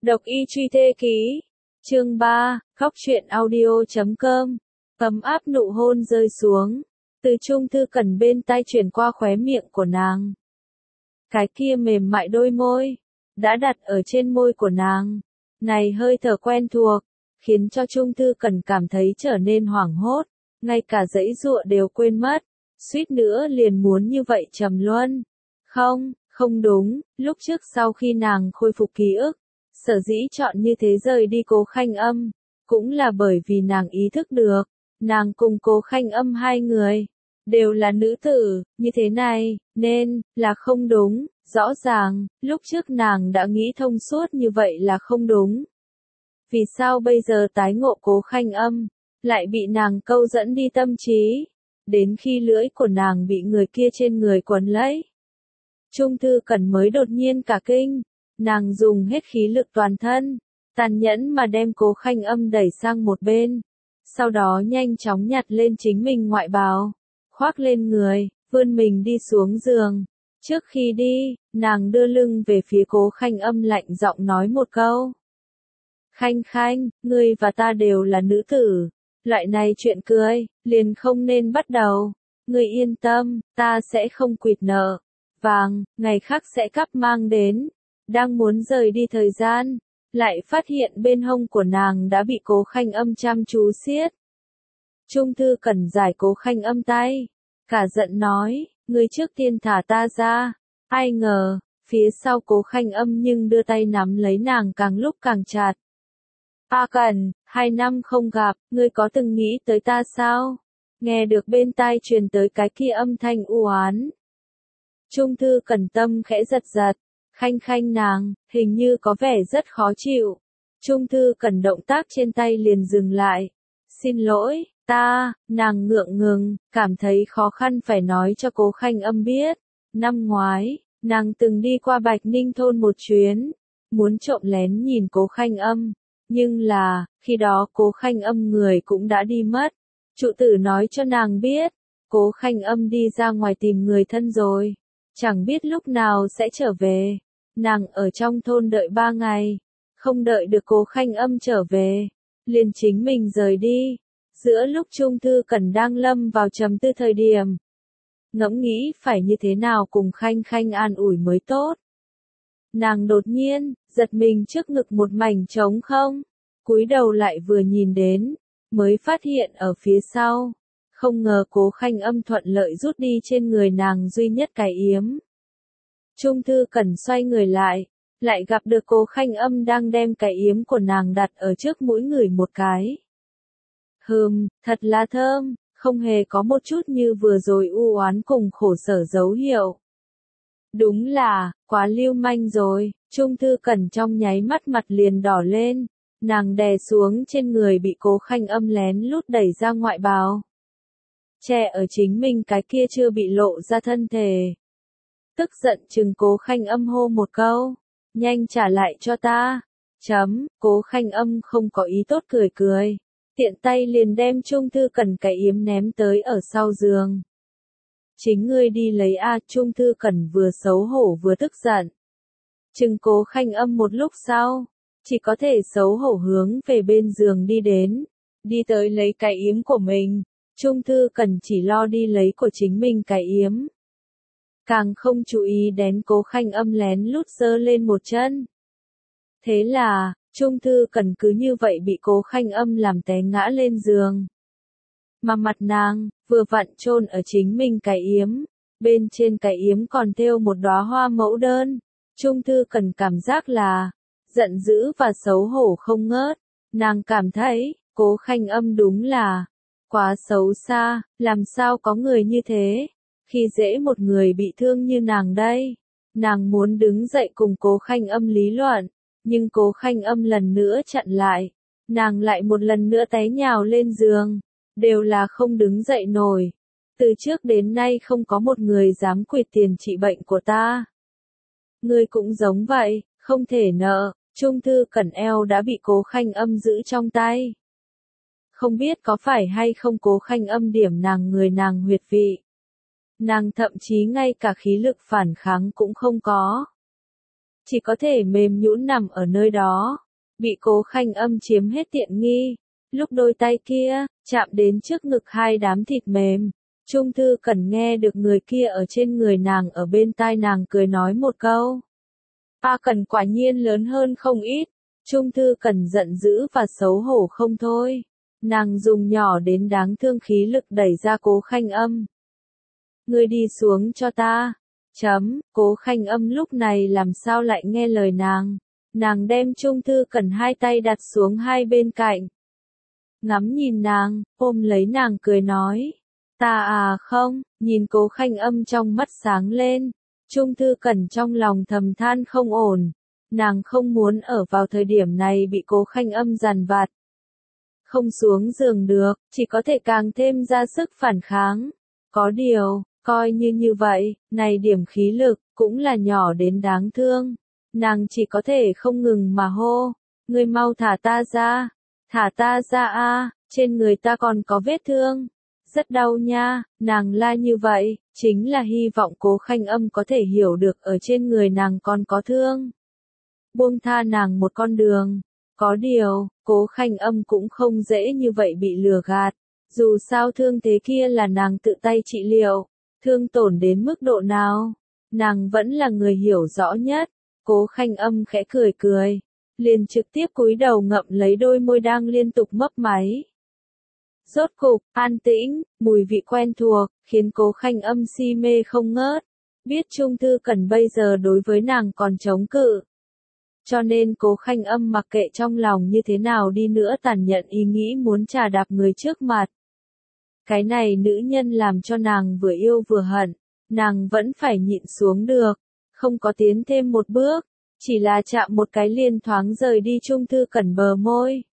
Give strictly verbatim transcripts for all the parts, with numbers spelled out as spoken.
Độc y truy thê ký. Chương ba, khóc chuyện audio chấm com. Ấm áp nụ hôn rơi xuống. Từ Trung Thư Cẩn bên tai chuyển qua khóe miệng của nàng. Cái kia mềm mại đôi môi. Đã đặt ở trên môi của nàng. Này hơi thở quen thuộc. Khiến cho Trung Thư Cẩn cảm thấy trở nên hoảng hốt. Ngay cả giãy giụa đều quên mất. Suýt nữa liền muốn như vậy trầm luân. Không, không đúng. Lúc trước sau khi nàng khôi phục ký ức. Sở dĩ chọn như thế rời đi Cố Khanh Âm, cũng là bởi vì nàng ý thức được, nàng cùng Cố Khanh Âm hai người, đều là nữ tử, như thế này, nên, là không đúng, rõ ràng, lúc trước nàng đã nghĩ thông suốt như vậy là không đúng. Vì sao bây giờ tái ngộ Cố Khanh Âm, lại bị nàng câu dẫn đi tâm trí, đến khi lưỡi của nàng bị người kia trên người quấn lấy. Trung Thư Cẩn mới đột nhiên cả kinh. Nàng dùng hết khí lực toàn thân, tàn nhẫn mà đem Cố Khanh Âm đẩy sang một bên, sau đó nhanh chóng nhặt lên chính mình ngoại bào, khoác lên người, vươn mình đi xuống giường. Trước khi đi, nàng đưa lưng về phía Cố Khanh Âm lạnh giọng nói một câu. Khanh Khanh, ngươi và ta đều là nữ tử, loại này chuyện cười, liền không nên bắt đầu. Ngươi yên tâm, ta sẽ không quỵt nợ vàng, ngày khác sẽ cắp mang đến. Đang muốn rời đi thời gian, lại phát hiện bên hông của nàng đã bị Cố Khanh Âm chăm chú siết. Trung Thư Cẩn giải Cố Khanh Âm tay, cả giận nói, ngươi trước tiên thả ta ra. Ai ngờ, phía sau Cố Khanh Âm nhưng đưa tay nắm lấy nàng càng lúc càng chặt. A Cẩn, hai năm không gặp, ngươi có từng nghĩ tới ta sao? Nghe được bên tai truyền tới cái kia âm thanh u oán. Trung Thư Cẩn tâm khẽ giật giật. Khanh Khanh nàng, hình như có vẻ rất khó chịu. Trung Thư Cẩn động tác trên tay liền dừng lại. Xin lỗi, ta, nàng ngượng ngừng, cảm thấy khó khăn phải nói cho Cố Khanh Âm biết. Năm ngoái, nàng từng đi qua Bạch Ninh thôn một chuyến, muốn trộm lén nhìn Cố Khanh Âm. Nhưng là, khi đó Cố Khanh Âm người cũng đã đi mất. Trụ tử nói cho nàng biết, Cố Khanh Âm đi ra ngoài tìm người thân rồi. Chẳng biết lúc nào sẽ trở về. Nàng ở trong thôn đợi ba ngày. Không đợi được Cố Khanh Âm trở về. Liền chính mình rời đi. Giữa lúc Trung Thư Cẩn đang lâm vào trầm tư thời điểm. Ngẫm nghĩ phải như thế nào cùng Khanh Khanh an ủi mới tốt. Nàng đột nhiên, giật mình trước ngực một mảnh trống không. Cúi đầu lại vừa nhìn đến. Mới phát hiện ở phía sau. Không ngờ Cố Khanh Âm thuận lợi rút đi trên người nàng duy nhất cái yếm. Trung Thư Cẩn xoay người lại, lại gặp được Cố Khanh Âm đang đem cái yếm của nàng đặt ở trước mũi người một cái. Hừm, thật là thơm, không hề có một chút như vừa rồi u oán cùng khổ sở dấu hiệu. Đúng là, quá lưu manh rồi, Trung Thư Cẩn trong nháy mắt mặt liền đỏ lên, nàng đè xuống trên người bị Cố Khanh Âm lén lút đẩy ra ngoại bào. Che ở chính mình cái kia chưa bị lộ ra thân thể. Tức giận chừng Cố Khanh Âm hô một câu, nhanh trả lại cho ta. Chấm, Cố Khanh Âm không có ý tốt cười cười, tiện tay liền đem Trung Thư Cẩn cái yếm ném tới ở sau giường. Chính ngươi đi lấy a. Trung Thư Cẩn vừa xấu hổ vừa tức giận. Chừng Cố Khanh Âm một lúc sau, chỉ có thể xấu hổ hướng về bên giường đi đến, đi tới lấy cái yếm của mình. Trung Thư Cẩn chỉ lo đi lấy của chính mình cái yếm. Càng không chú ý đến Cố Khanh Âm lén lút giơ lên một chân. Thế là, Trung Thư Cẩn cứ như vậy bị Cố Khanh Âm làm té ngã lên giường. Mà mặt nàng, vừa vặn chôn ở chính mình cái yếm. Bên trên cái yếm còn thêu một đóa hoa mẫu đơn. Trung Thư Cẩn cảm giác là, giận dữ và xấu hổ không ngớt. Nàng cảm thấy, Cố Khanh Âm đúng là quá xấu xa, làm sao có người như thế, khi dễ một người bị thương như nàng đây. Nàng muốn đứng dậy cùng Cố Khanh Âm lý luận, nhưng Cố Khanh Âm lần nữa chặn lại, nàng lại một lần nữa té nhào lên giường, đều là không đứng dậy nổi. Từ trước đến nay không có một người dám quỵt tiền trị bệnh của ta. Ngươi cũng giống vậy, không thể nợ. Trung Thư Cẩn eo đã bị Cố Khanh Âm giữ trong tay. Không biết có phải hay không Cố Khanh Âm điểm nàng người nàng huyệt vị. Nàng thậm chí ngay cả khí lực phản kháng cũng không có. chỉ có thể mềm nhũn nằm ở nơi đó, bị Cố Khanh Âm chiếm hết tiện nghi. Lúc đôi tay kia chạm đến trước ngực hai đám thịt mềm, Trung Thư Cẩn nghe được người kia ở trên người nàng ở bên tai nàng cười nói một câu. A Cẩn quả nhiên lớn hơn không ít. Trung Thư Cẩn giận dữ và xấu hổ không thôi. Nàng dùng nhỏ đến đáng thương khí lực đẩy ra Cố Khanh Âm. Ngươi đi xuống cho ta. Chấm, Cố Khanh Âm lúc này làm sao lại nghe lời nàng. Nàng đem Trung Thư Cẩn hai tay đặt xuống hai bên cạnh. Ngắm nhìn nàng, ôm lấy nàng cười nói. Ta à không, nhìn Cố Khanh Âm trong mắt sáng lên. Trung Thư Cẩn trong lòng thầm than không ổn. Nàng không muốn ở vào thời điểm này bị Cố Khanh Âm dằn vặt. Không xuống giường được, chỉ có thể càng thêm ra sức phản kháng. Có điều, coi như như vậy, này điểm khí lực, cũng là nhỏ đến đáng thương. Nàng chỉ có thể không ngừng mà hô. Ngươi mau thả ta ra. Thả ta ra a, trên người ta còn có vết thương. Rất đau nha, nàng la như vậy, chính là hy vọng Cố Khanh Âm có thể hiểu được ở trên người nàng còn có thương. Buông tha nàng một con đường. Có điều, Cố Khanh Âm cũng không dễ như vậy bị lừa gạt. Dù sao thương thế kia là nàng tự tay trị liệu, thương tổn đến mức độ nào, nàng vẫn là người hiểu rõ nhất. Cố Khanh Âm khẽ cười cười, liền trực tiếp cúi đầu ngậm lấy đôi môi đang liên tục mấp máy. Rốt cục, an tĩnh, mùi vị quen thuộc, khiến Cố Khanh Âm si mê không ngớt. Biết Trung Thư Cẩn bây giờ đối với nàng còn chống cự. Cho nên Cố Khanh Âm mặc kệ trong lòng như thế nào đi nữa tàn nhận ý nghĩ muốn trà đạp người trước mặt. Cái này nữ nhân làm cho nàng vừa yêu vừa hận, nàng vẫn phải nhịn xuống được, không có tiến thêm một bước, chỉ là chạm một cái liền thoáng rời đi Trung Thư Cẩn bờ môi.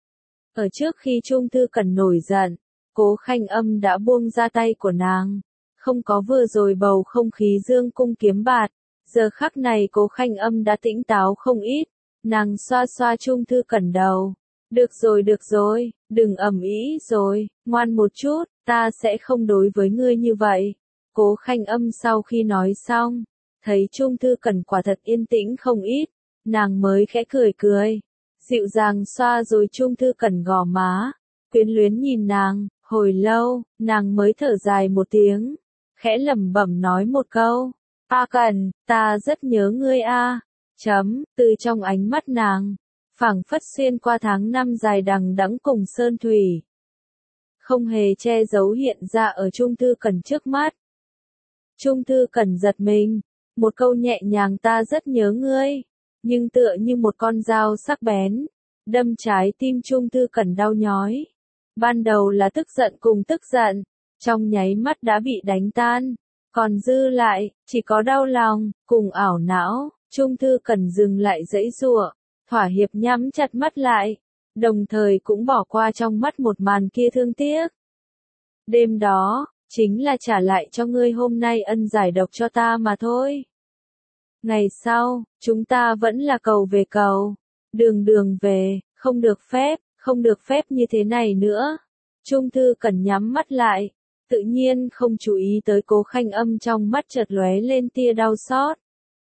Ở trước khi Trung Thư Cẩn nổi giận, Cố Khanh Âm đã buông ra tay của nàng, không có vừa rồi bầu không khí dương cung kiếm bạt, giờ khắc này Cố Khanh Âm đã tỉnh táo không ít, nàng xoa xoa Trung Thư Cẩn đầu. Được rồi được rồi, đừng ầm ĩ rồi, ngoan một chút, ta sẽ không đối với ngươi như vậy. Cố Khanh Âm sau khi nói xong, thấy Trung Thư Cẩn quả thật yên tĩnh không ít, nàng mới khẽ cười cười, dịu dàng xoa rồi Trung Thư Cẩn gò má, quyến luyến nhìn nàng, hồi lâu, nàng mới thở dài một tiếng, khẽ lẩm bẩm nói một câu, A Cẩn, ta rất nhớ ngươi a. Chấm, từ trong ánh mắt nàng, phảng phất xuyên qua tháng năm dài đằng đẵng cùng sơn thủy. Không hề che giấu hiện ra ở Trung Thư Cẩn trước mắt. Trung Thư Cẩn giật mình, một câu nhẹ nhàng ta rất nhớ ngươi, nhưng tựa như một con dao sắc bén, đâm trái tim Trung Thư Cẩn đau nhói. Ban đầu là tức giận cùng tức giận, trong nháy mắt đã bị đánh tan, còn dư lại, chỉ có đau lòng, cùng ảo não. Trung Thư Cẩn dừng lại giãy giụa, thỏa hiệp nhắm chặt mắt lại, đồng thời cũng bỏ qua trong mắt một màn kia thương tiếc. Đêm đó, chính là trả lại cho ngươi hôm nay ân giải độc cho ta mà thôi. Ngày sau, chúng ta vẫn là cầu về cầu, đường đường về, không được phép, không được phép như thế này nữa. Trung Thư Cẩn nhắm mắt lại, tự nhiên không chú ý tới Cố Khanh Âm trong mắt chợt lóe lên tia đau xót.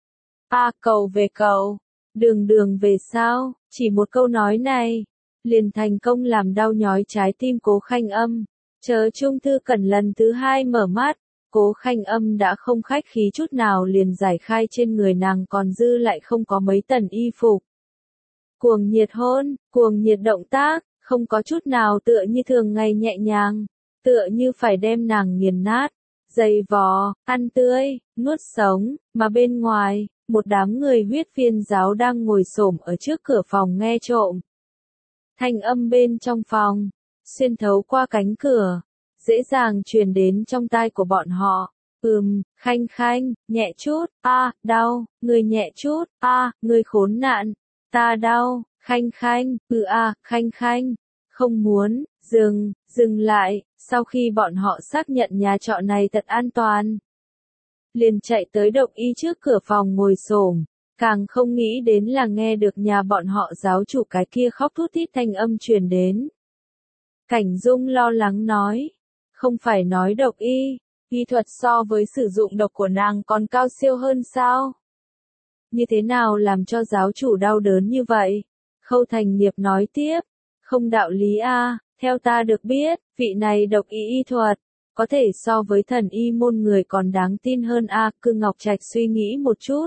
A cầu về cầu, đường đường về sao, chỉ một câu nói này, liền thành công làm đau nhói trái tim Cố Khanh Âm. Chờ Trung Thư Cẩn lần thứ hai mở mắt, Cố Khanh Âm đã không khách khí chút nào liền giải khai trên người nàng còn dư lại không có mấy tầng y phục. Cuồng nhiệt hôn, cuồng nhiệt động tác, không có chút nào tựa như thường ngày nhẹ nhàng, tựa như phải đem nàng nghiền nát, dày vò, ăn tươi, nuốt sống, mà bên ngoài, một đám người huyết viên giáo đang ngồi xổm ở trước cửa phòng nghe trộm. Thanh âm bên trong phòng, xuyên thấu qua cánh cửa, dễ dàng truyền đến trong tai của bọn họ. Ừm, Khanh Khanh, nhẹ chút, a, à, đau, người nhẹ chút, a, à, người khốn nạn, ta đau, Khanh Khanh, ừ a, à, Khanh Khanh, không muốn, dừng, dừng lại, sau khi bọn họ xác nhận nhà trọ này thật an toàn. Liền chạy tới động y trước cửa phòng ngồi xổm, càng không nghĩ đến là nghe được nhà bọn họ giáo chủ cái kia khóc thút thít thanh âm truyền đến. Cảnh Dung lo lắng nói, không phải nói độc y, y thuật so với sử dụng độc của nàng còn cao siêu hơn sao? như thế nào làm cho giáo chủ đau đớn như vậy? Khâu Thành Nghiệp nói tiếp, không đạo lý a, theo ta được biết, vị này độc y y thuật, có thể so với thần y môn người còn đáng tin hơn a. Cư Ngọc Trạch suy nghĩ một chút.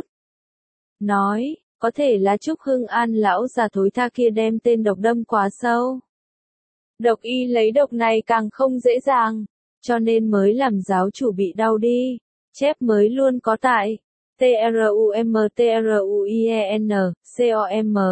Nói, có thể là Trúc Hưng An lão già thối tha kia đem tên độc đâm quá sâu. Độc y lấy độc này càng không dễ dàng, cho nên mới làm giáo chủ bị đau đi. Chép mới luôn có tại T R U M T R U I E N C O M.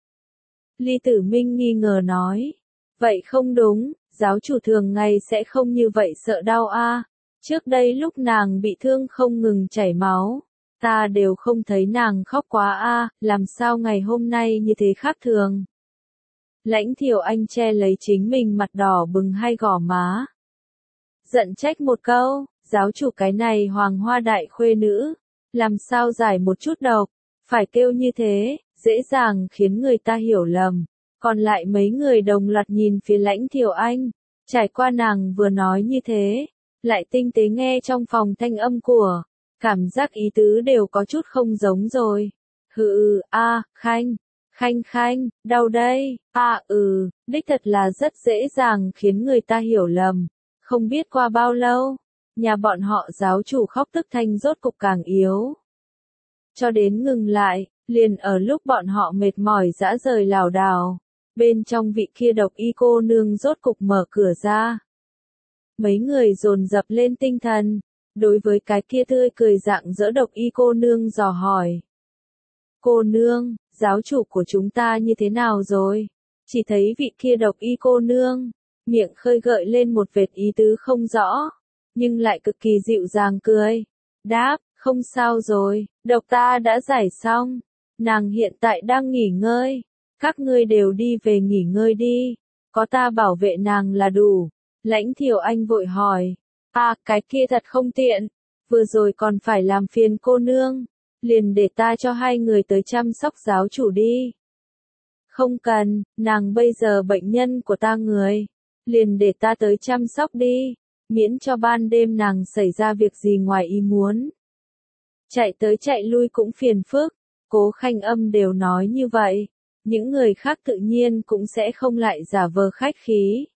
Ly Tử Minh nghi ngờ nói, vậy không đúng, giáo chủ thường ngày sẽ không như vậy sợ đau a. Trước đây lúc nàng bị thương không ngừng chảy máu, ta đều không thấy nàng khóc quá a, làm sao ngày hôm nay như thế khác thường. Lãnh Thiểu Anh che lấy chính mình mặt đỏ bừng hay gò má. Giận trách một câu, giáo chủ cái này hoàng hoa đại khuê nữ, làm sao giải một chút độc, phải kêu như thế, dễ dàng khiến người ta hiểu lầm. Còn lại mấy người đồng loạt nhìn phía Lãnh Thiểu Anh, trải qua nàng vừa nói như thế, lại tinh tế nghe trong phòng thanh âm của, cảm giác ý tứ đều có chút không giống rồi. Hừ, a, Khanh, Khanh Khanh, đau đây, a ừ, đích thật là rất dễ dàng khiến người ta hiểu lầm. Không biết qua bao lâu, nhà bọn họ giáo chủ khóc tức thanh rốt cục càng yếu. Cho đến ngừng lại, liền ở lúc bọn họ mệt mỏi dã rời lảo đảo, bên trong vị kia độc y cô nương rốt cục mở cửa ra. Mấy người dồn dập lên tinh thần, đối với cái kia tươi cười rạng rỡ độc y cô nương dò hỏi. Cô nương, giáo chủ của chúng ta như thế nào rồi? Chỉ thấy vị kia độc y cô nương, miệng khơi gợi lên một vệt ý tứ không rõ, nhưng lại cực kỳ dịu dàng cười. Đáp, không sao rồi, độc ta đã giải xong, nàng hiện tại đang nghỉ ngơi, các ngươi đều đi về nghỉ ngơi đi, có ta bảo vệ nàng là đủ. Lãnh Thiểu Anh vội hỏi, à cái kia thật không tiện, vừa rồi còn phải làm phiền cô nương, liền để ta cho hai người tới chăm sóc giáo chủ đi. Không cần, nàng bây giờ bệnh nhân của ta người, liền để ta tới chăm sóc đi, miễn cho ban đêm nàng xảy ra việc gì ngoài ý muốn. Chạy tới chạy lui cũng phiền phức, Cố Khanh Âm đều nói như vậy, những người khác tự nhiên cũng sẽ không lại giả vờ khách khí.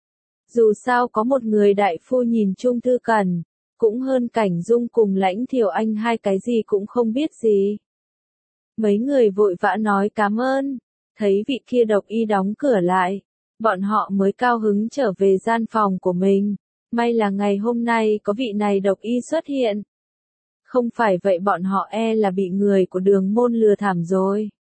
Dù sao có một người đại phu nhìn Trung Thư Cẩn, cũng hơn Cảnh Dung cùng Lãnh Thiểu Anh hai cái gì cũng không biết gì. Mấy người vội vã nói cảm ơn, thấy vị kia độc y đóng cửa lại, bọn họ mới cao hứng trở về gian phòng của mình. May là ngày hôm nay có vị này độc y xuất hiện. Không phải vậy bọn họ e là bị người của Đường môn lừa thảm rồi.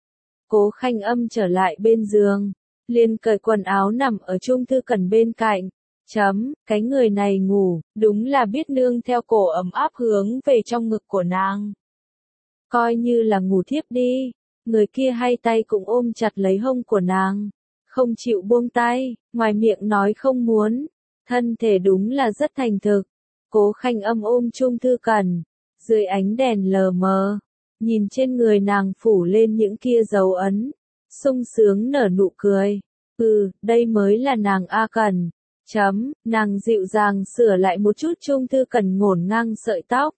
Cố Khanh Âm trở lại bên giường, liền cởi quần áo nằm ở Trung Thư Cẩn bên cạnh. Chấm, cái người này ngủ, đúng là biết nương theo cổ ấm áp hướng về trong ngực của nàng. Coi như là ngủ thiếp đi, người kia hay tay cũng ôm chặt lấy hông của nàng, không chịu buông tay, ngoài miệng nói không muốn, thân thể đúng là rất thành thực. Cố Khanh Âm ôm Trung Thư Cẩn, dưới ánh đèn lờ mờ, nhìn trên người nàng phủ lên những kia dấu ấn, sung sướng nở nụ cười. Ừ, đây mới là nàng A Cẩn. Chấm, nàng dịu dàng sửa lại một chút Trung Thư Cẩn ngổn ngang sợi tóc.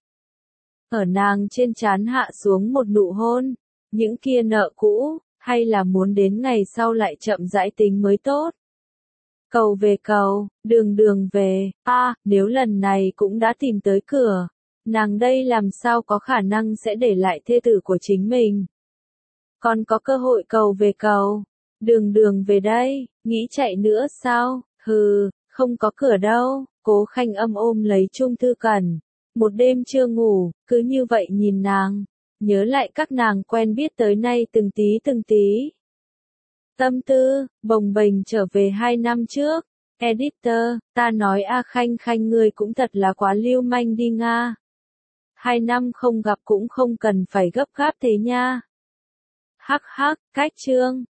Ở nàng trên trán hạ xuống một nụ hôn, những kia nợ cũ, hay là muốn đến ngày sau lại chậm rãi tính mới tốt. Cầu về cầu, đường đường về, a à, nếu lần này cũng đã tìm tới cửa, nàng đây làm sao có khả năng sẽ để lại thê tử của chính mình. Còn có cơ hội cầu về cầu, đường đường về đây, nghĩ chạy nữa sao, hừ, không có cửa đâu. Cố Khanh Âm ôm lấy Trung Thư Cẩn, một đêm chưa ngủ, cứ như vậy nhìn nàng, nhớ lại các nàng quen biết tới nay từng tí từng tí. Tâm tư, bồng bềnh trở về hai năm trước. Editor, ta nói A Khanh Khanh ngươi cũng thật là quá lưu manh đi Nga. Hai năm không gặp cũng không cần phải gấp gáp thế nha. Hắc hắc, cách chương.